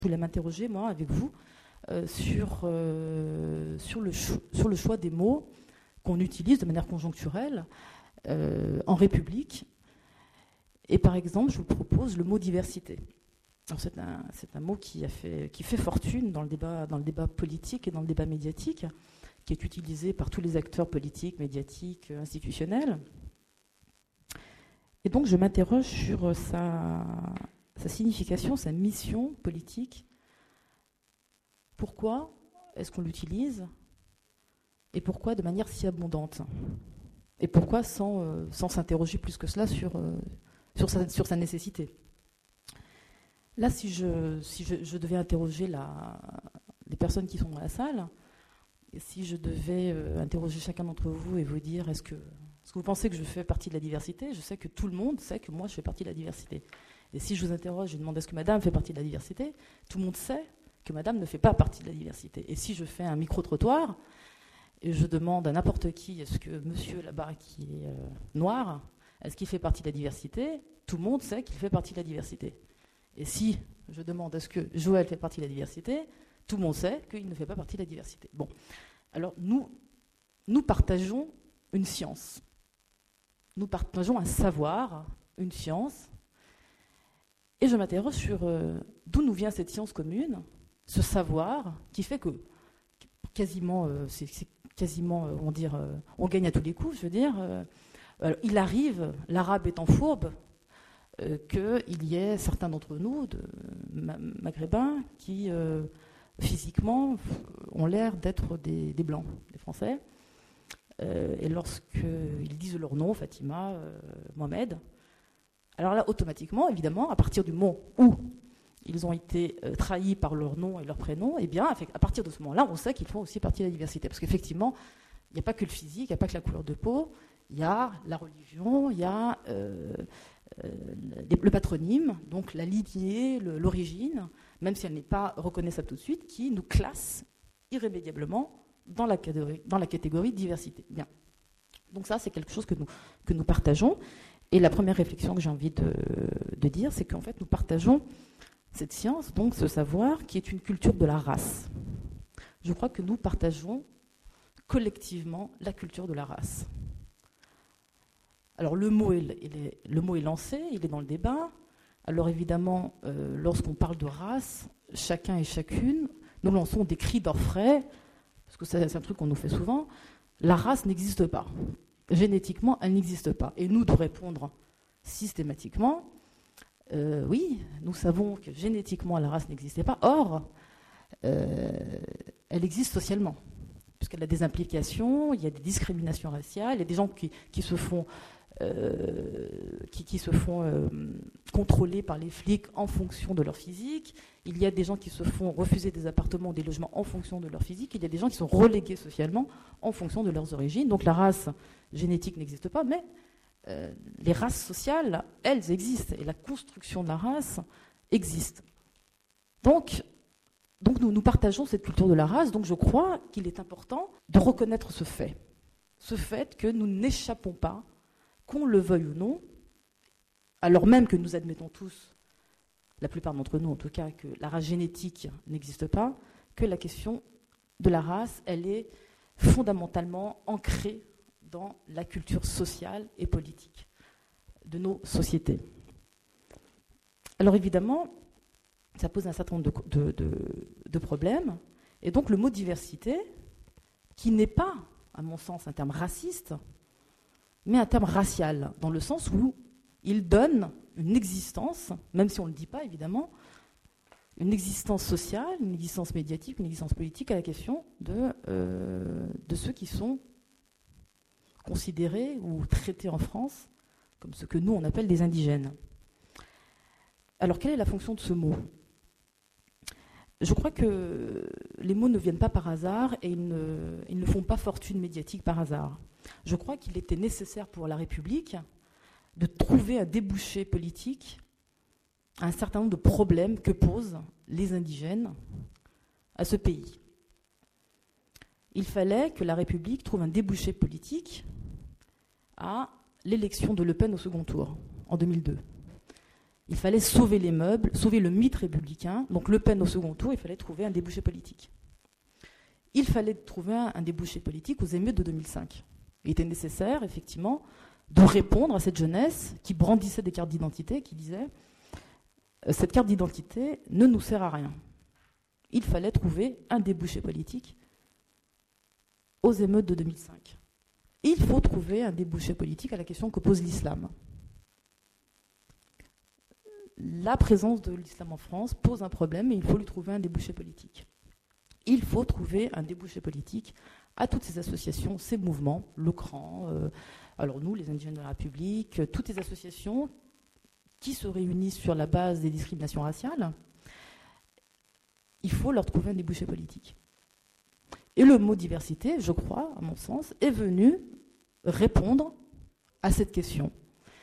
voulais m'interroger, moi, avec vous, sur le choix des mots qu'on utilise de manière conjoncturelle en République. Et par exemple, je vous propose le mot diversité. Alors c'est un mot qui fait fortune dans le débat politique et dans le débat médiatique, qui est utilisé par tous les acteurs politiques, médiatiques, institutionnels. Et donc je m'interroge sur sa signification, sa mission politique. Pourquoi est-ce qu'on l'utilise et pourquoi de manière si abondante? Et pourquoi sans s'interroger plus que cela sur sa nécessité? Là, si je devais interroger les personnes qui sont dans la salle, et si je devais interroger chacun d'entre vous et vous dire est-ce que vous pensez que je fais partie de la diversité? Je sais que tout le monde sait que moi je fais partie de la diversité. Et si je vous interroge, je demande est-ce que madame fait partie de la diversité? Tout le monde sait que madame ne fait pas partie de la diversité. Et si je fais un micro-trottoir et je demande à n'importe qui est-ce que monsieur là-bas qui est noir, est-ce qu'il fait partie de la diversité? Tout le monde sait qu'il fait partie de la diversité. Et si je demande est-ce que Joël fait partie de la diversité, tout le monde sait qu'il ne fait pas partie de la diversité. Bon, alors nous partageons une science. Nous partageons un savoir, une science. Et je m'interroge sur d'où nous vient cette science commune, ce savoir qui fait que quasiment, on gagne à tous les coups, je veux dire. Il arrive, l'arabe étant fourbe, qu'il y ait certains d'entre nous, maghrébins, qui physiquement ont l'air d'être des blancs, des Français. Et lorsqu'ils disent leur nom, Fatima, Mohamed, alors là, automatiquement, évidemment, à partir du moment où ils ont été trahis par leur nom et leur prénom, eh bien, à partir de ce moment-là, on sait qu'ils font aussi partie de la diversité. Parce qu'effectivement, il n'y a pas que le physique, il n'y a pas que la couleur de peau, il y a la religion, il y a le patronyme, donc la lignée, l'origine, même si elle n'est pas reconnaissable tout de suite, qui nous classe irrémédiablement dans la catégorie diversité. Bien. Donc ça, c'est quelque chose que nous partageons. Et la première réflexion que j'ai envie de dire, c'est qu'en fait, nous partageons cette science, donc ce savoir, qui est une culture de la race. Je crois que nous partageons collectivement la culture de la race. Alors le mot est lancé, il est dans le débat. Alors évidemment, lorsqu'on parle de race, chacun et chacune, nous lançons des cris d'orfraie, parce que c'est un truc qu'on nous fait souvent. La race n'existe pas. Génétiquement, elle n'existe pas. Et nous de répondre systématiquement, oui, nous savons que génétiquement la race n'existait pas. Or, elle existe socialement, puisqu'elle a des implications, il y a des discriminations raciales, il y a des gens qui se font contrôler par les flics en fonction de leur physique. Il y a des gens qui se font refuser des appartements ou des logements en fonction de leur physique. Il y a des gens qui sont relégués socialement en fonction de leurs origines. Donc la race génétique n'existe pas, mais les races sociales, elles existent. Et la construction de la race existe. Donc nous partageons cette culture de la race. Donc je crois qu'il est important de reconnaître ce fait que nous n'échappons pas, qu'on le veuille ou non, alors même que nous admettons tous, la plupart d'entre nous en tout cas, que la race génétique n'existe pas, que la question de la race, elle est fondamentalement ancrée dans la culture sociale et politique de nos sociétés. Alors évidemment, ça pose un certain nombre de problèmes, et donc le mot diversité, qui n'est pas, à mon sens, un terme raciste, mais un terme racial, dans le sens où il donne une existence, même si on ne le dit pas évidemment, une existence sociale, une existence médiatique, une existence politique à la question de ceux qui sont considérés ou traités en France comme ce que nous on appelle des indigènes. Alors quelle est la fonction de ce mot ? Je crois que les mots ne viennent pas par hasard et ils ne font pas fortune médiatique par hasard. Je crois qu'il était nécessaire pour la République de trouver un débouché politique à un certain nombre de problèmes que posent les indigènes à ce pays. Il fallait que la République trouve un débouché politique à l'élection de Le Pen au second tour, en 2002. Il fallait sauver les meubles, sauver le mythe républicain. Donc Le Pen au second tour, il fallait trouver un débouché politique. Il fallait trouver un débouché politique aux émeutes de 2005. Il était nécessaire, effectivement, de répondre à cette jeunesse qui brandissait des cartes d'identité, qui disait « Cette carte d'identité ne nous sert à rien ». Il fallait trouver un débouché politique aux émeutes de 2005. Il faut trouver un débouché politique à la question que pose l'islam. La présence de l'islam en France pose un problème et il faut lui trouver un débouché politique. Il faut trouver un débouché politique à toutes ces associations, ces mouvements, le CRAN, alors nous, les indigènes de la République, toutes les associations qui se réunissent sur la base des discriminations raciales. Il faut leur trouver un débouché politique. Et le mot diversité, je crois, à mon sens, est venu répondre à cette question.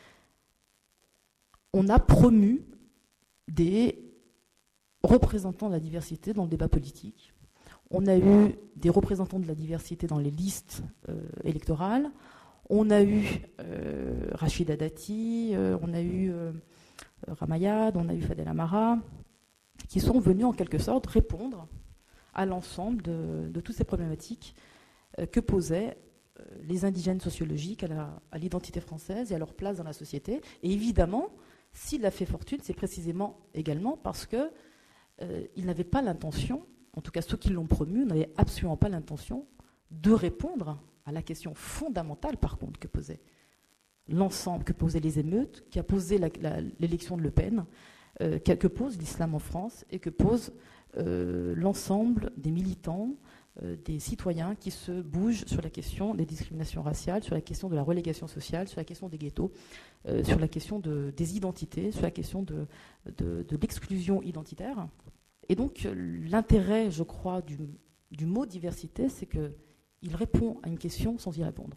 On a promu des représentants de la diversité dans le débat politique. On a eu des représentants de la diversité dans les listes électorales. On a eu Rachida Dati, on a eu Ramayad, on a eu Fadel Amara, qui sont venus en quelque sorte répondre à l'ensemble de toutes ces problématiques que posaient les indigènes sociologiques à l'identité française et à leur place dans la société. Et évidemment, s'il a fait fortune, c'est précisément également parce qu'ils n'avaient pas l'intention, en tout cas ceux qui l'ont promu, n'avaient absolument pas l'intention de répondre à la question fondamentale, par contre, que posait l'ensemble, que posaient les émeutes, qui a posé l'élection de Le Pen, que pose l'islam en France et que pose l'ensemble des militants, des citoyens qui se bougent sur la question des discriminations raciales, sur la question de la relégation sociale, sur la question des ghettos, sur la question des identités, sur la question de l'exclusion identitaire. Et donc l'intérêt, je crois, du mot diversité, c'est qu'il répond à une question sans y répondre.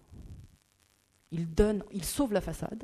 Il sauve la façade,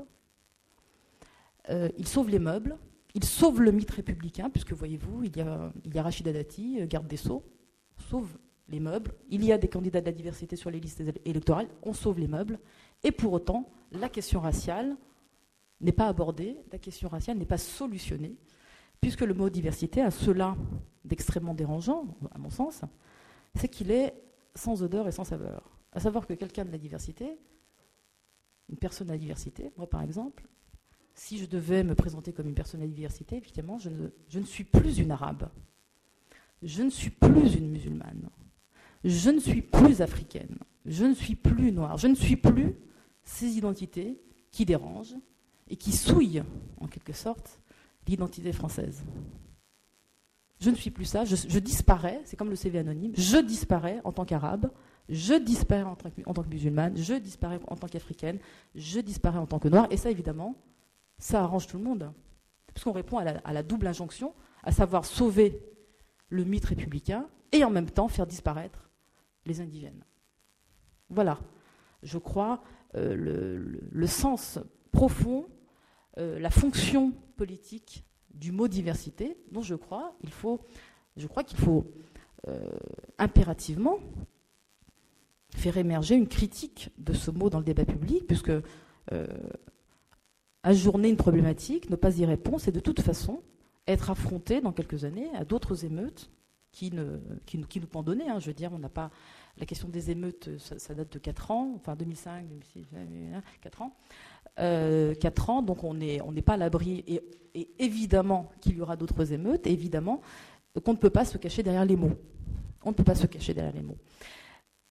il sauve les meubles, il sauve le mythe républicain, puisque voyez-vous, il y a Rachida Dati, garde des Sceaux, sauve les meubles, il y a des candidats de la diversité sur les listes électorales, on sauve les meubles, et pour autant, la question raciale n'est pas abordée, la question raciale n'est pas solutionnée, puisque le mot diversité a cela d'extrêmement dérangeant, à mon sens, c'est qu'il est sans odeur et sans saveur. À savoir que quelqu'un de la diversité, une personne à la diversité, moi par exemple, si je devais me présenter comme une personne à la diversité, effectivement, je ne suis plus une arabe, je ne suis plus une musulmane, je ne suis plus africaine, je ne suis plus noire, je ne suis plus ces identités qui dérangent et qui souillent, en quelque sorte, l'identité française. Je ne suis plus ça, je disparais, c'est comme le CV anonyme, je disparais en tant qu'arabe, je disparais en tant que musulmane, je disparais en tant qu'africaine, je disparais en tant que noire, et ça, évidemment, ça arrange tout le monde, puisqu'on répond à la double injonction, à savoir sauver le mythe républicain et en même temps faire disparaître les indigènes. Voilà, je crois, le sens profond, la fonction politique du mot diversité, dont je crois qu'il faut impérativement faire émerger une critique de ce mot dans le débat public, puisque ajourner une problématique, ne pas y répondre, c'est de toute façon être affronté dans quelques années à d'autres émeutes qui nous pendonnaient. Je veux dire, on n'a pas la question des émeutes, ça date de 4 ans, enfin 2005, 2006, 4 ans. 4 ans, donc on n'est pas à l'abri, et évidemment qu'il y aura d'autres émeutes, et évidemment qu'on ne peut pas se cacher derrière les mots. On ne peut pas se cacher derrière les mots.